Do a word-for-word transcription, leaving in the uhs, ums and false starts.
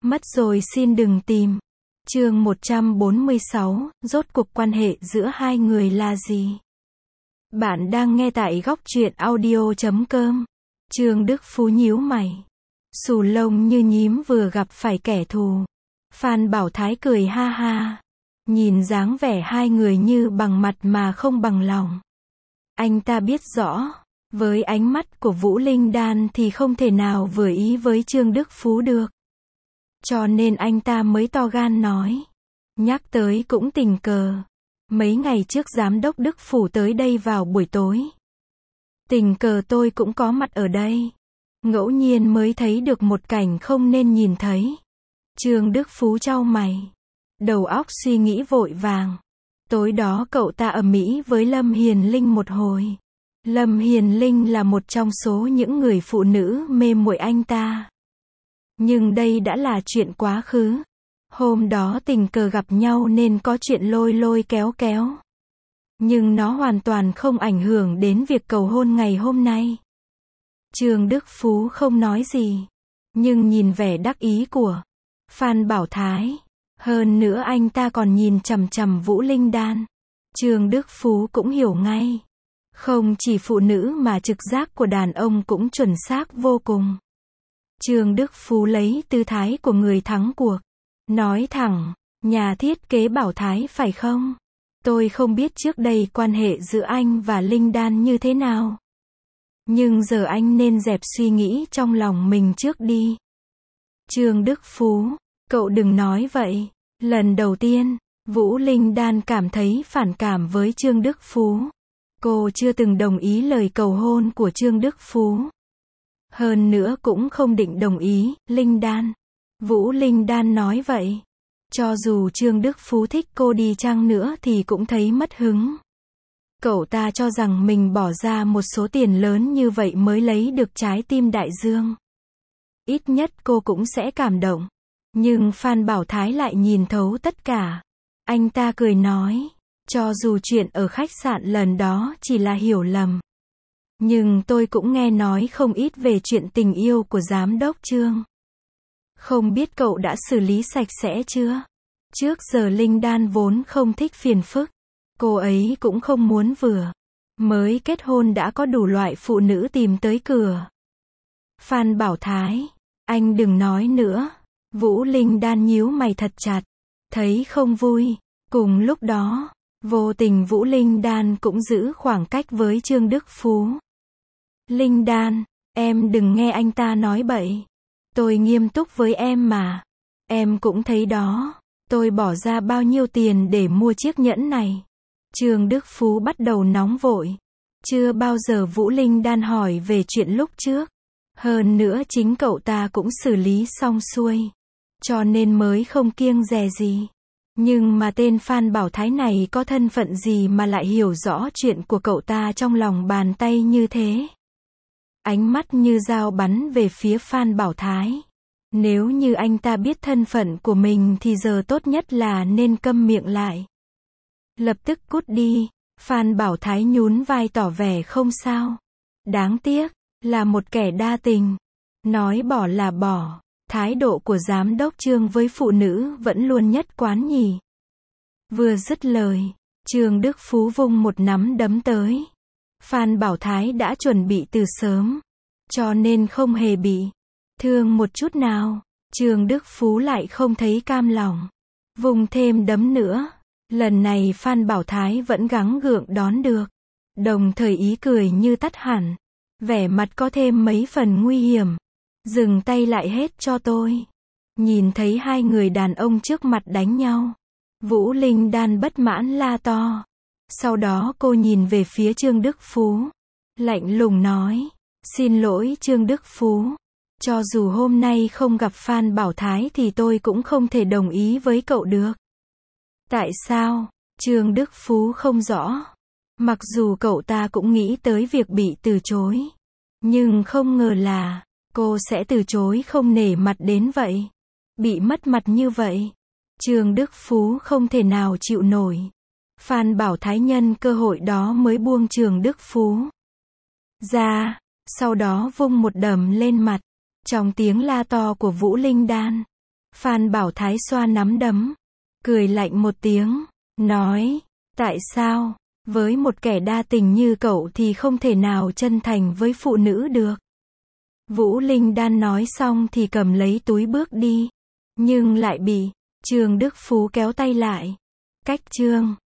Mất rồi xin đừng tìm. Chương một trăm bốn mươi sáu, rốt cuộc quan hệ giữa hai người là gì? Bạn đang nghe tại góc truyện audio chấm com. Trương Đức Phú nhíu mày, xù lông như nhím vừa gặp phải kẻ thù. Phan Bảo Thái cười ha ha, nhìn dáng vẻ hai người như bằng mặt mà không bằng lòng. Anh ta biết rõ, với ánh mắt của Vũ Linh Đan thì không thể nào vừa ý với Trương Đức Phú được. Cho nên anh ta mới to gan nói. Nhắc tới cũng tình cờ. Mấy ngày trước giám đốc Đức Phủ tới đây vào buổi tối. Tình cờ tôi cũng có mặt ở đây. Ngẫu nhiên mới thấy được một cảnh không nên nhìn thấy. Trương Đức Phú chau mày, đầu óc suy nghĩ vội vàng. Tối đó cậu ta ầm ĩ với Lâm Hiền Linh một hồi. Lâm Hiền Linh là một trong số những người phụ nữ mê muội anh ta. Nhưng đây đã là chuyện quá khứ. Hôm đó tình cờ gặp nhau nên có chuyện lôi lôi kéo kéo. Nhưng nó hoàn toàn không ảnh hưởng đến việc cầu hôn ngày hôm nay. Trương Đức Phú không nói gì. Nhưng nhìn vẻ đắc ý của Phan Bảo Thái. Hơn nữa anh ta còn nhìn chằm chằm Vũ Linh Đan. Trương Đức Phú cũng hiểu ngay. Không chỉ phụ nữ mà trực giác của đàn ông cũng chuẩn xác vô cùng. Trương Đức Phú lấy tư thái của người thắng cuộc. Nói thẳng, nhà thiết kế Bảo Thái phải không? Tôi không biết trước đây quan hệ giữa anh và Linh Đan như thế nào. Nhưng giờ anh nên dẹp suy nghĩ trong lòng mình trước đi. Trương Đức Phú, cậu đừng nói vậy. Lần đầu tiên, Vũ Linh Đan cảm thấy phản cảm với Trương Đức Phú. Cô chưa từng đồng ý lời cầu hôn của Trương Đức Phú. Hơn nữa cũng không định đồng ý, Linh Đan. Vũ Linh Đan nói vậy. Cho dù Trương Đức Phú thích cô đi chăng nữa thì cũng thấy mất hứng. Cậu ta cho rằng mình bỏ ra một số tiền lớn như vậy mới lấy được trái tim đại dương. Ít nhất cô cũng sẽ cảm động. Nhưng Phan Bảo Thái lại nhìn thấu tất cả. Anh ta cười nói, cho dù chuyện ở khách sạn lần đó chỉ là hiểu lầm. Nhưng tôi cũng nghe nói không ít về chuyện tình yêu của giám đốc Trương. Không biết cậu đã xử lý sạch sẽ chưa? Trước giờ Linh Đan vốn không thích phiền phức. Cô ấy cũng không muốn vừa mới kết hôn đã có đủ loại phụ nữ tìm tới cửa. Phan Bảo Thái, anh đừng nói nữa. Vũ Linh Đan nhíu mày thật chặt, thấy không vui. Cùng lúc đó, vô tình Vũ Linh Đan cũng giữ khoảng cách với Trương Đức Phú. Linh Đan, em đừng nghe anh ta nói bậy. Tôi nghiêm túc với em mà. Em cũng thấy đó, tôi bỏ ra bao nhiêu tiền để mua chiếc nhẫn này. Trương Đức Phú bắt đầu nóng vội. Chưa bao giờ Vũ Linh Đan hỏi về chuyện lúc trước. Hơn nữa chính cậu ta cũng xử lý xong xuôi. Cho nên mới không kiêng dè gì. Nhưng mà tên Phan Bảo Thái này có thân phận gì mà lại hiểu rõ chuyện của cậu ta trong lòng bàn tay như thế. Ánh mắt như dao bắn về phía Phan Bảo Thái. Nếu như anh ta biết thân phận của mình thì giờ tốt nhất là nên câm miệng lại. Lập tức cút đi. Phan Bảo Thái nhún vai tỏ vẻ không sao. Đáng tiếc, là một kẻ đa tình. Nói bỏ là bỏ. Thái độ của giám đốc Trương với phụ nữ vẫn luôn nhất quán nhỉ. Vừa dứt lời, Trương Đức Phú vung một nắm đấm tới. Phan Bảo Thái đã chuẩn bị từ sớm. Cho nên không hề bị thương một chút nào. Trương Đức Phú lại không thấy cam lòng. Vùng thêm đấm nữa. Lần này Phan Bảo Thái vẫn gắng gượng đón được. Đồng thời ý cười như tắt hẳn. Vẻ mặt có thêm mấy phần nguy hiểm. Dừng tay lại hết cho tôi. Nhìn thấy hai người đàn ông trước mặt đánh nhau. Vũ Linh Đan bất mãn la to. Sau đó cô nhìn về phía Trương Đức Phú. Lạnh lùng nói. Xin lỗi Trương Đức Phú. Cho dù hôm nay không gặp Phan Bảo Thái thì tôi cũng không thể đồng ý với cậu được. Tại sao? Trương Đức Phú không rõ. Mặc dù cậu ta cũng nghĩ tới việc bị từ chối. Nhưng không ngờ là cô sẽ từ chối không nể mặt đến vậy. Bị mất mặt như vậy. Trương Đức Phú không thể nào chịu nổi. Phan Bảo Thái nhân cơ hội đó mới buông Trương Đức Phú ra. Sau đó vung một đầm lên mặt. Trong tiếng la to của Vũ Linh Đan, Phan Bảo Thái xoa nắm đấm, cười lạnh một tiếng, nói, tại sao, với một kẻ đa tình như cậu thì không thể nào chân thành với phụ nữ được. Vũ Linh Đan nói xong thì cầm lấy túi bước đi, nhưng lại bị Trương Đức Phú kéo tay lại. Cách chương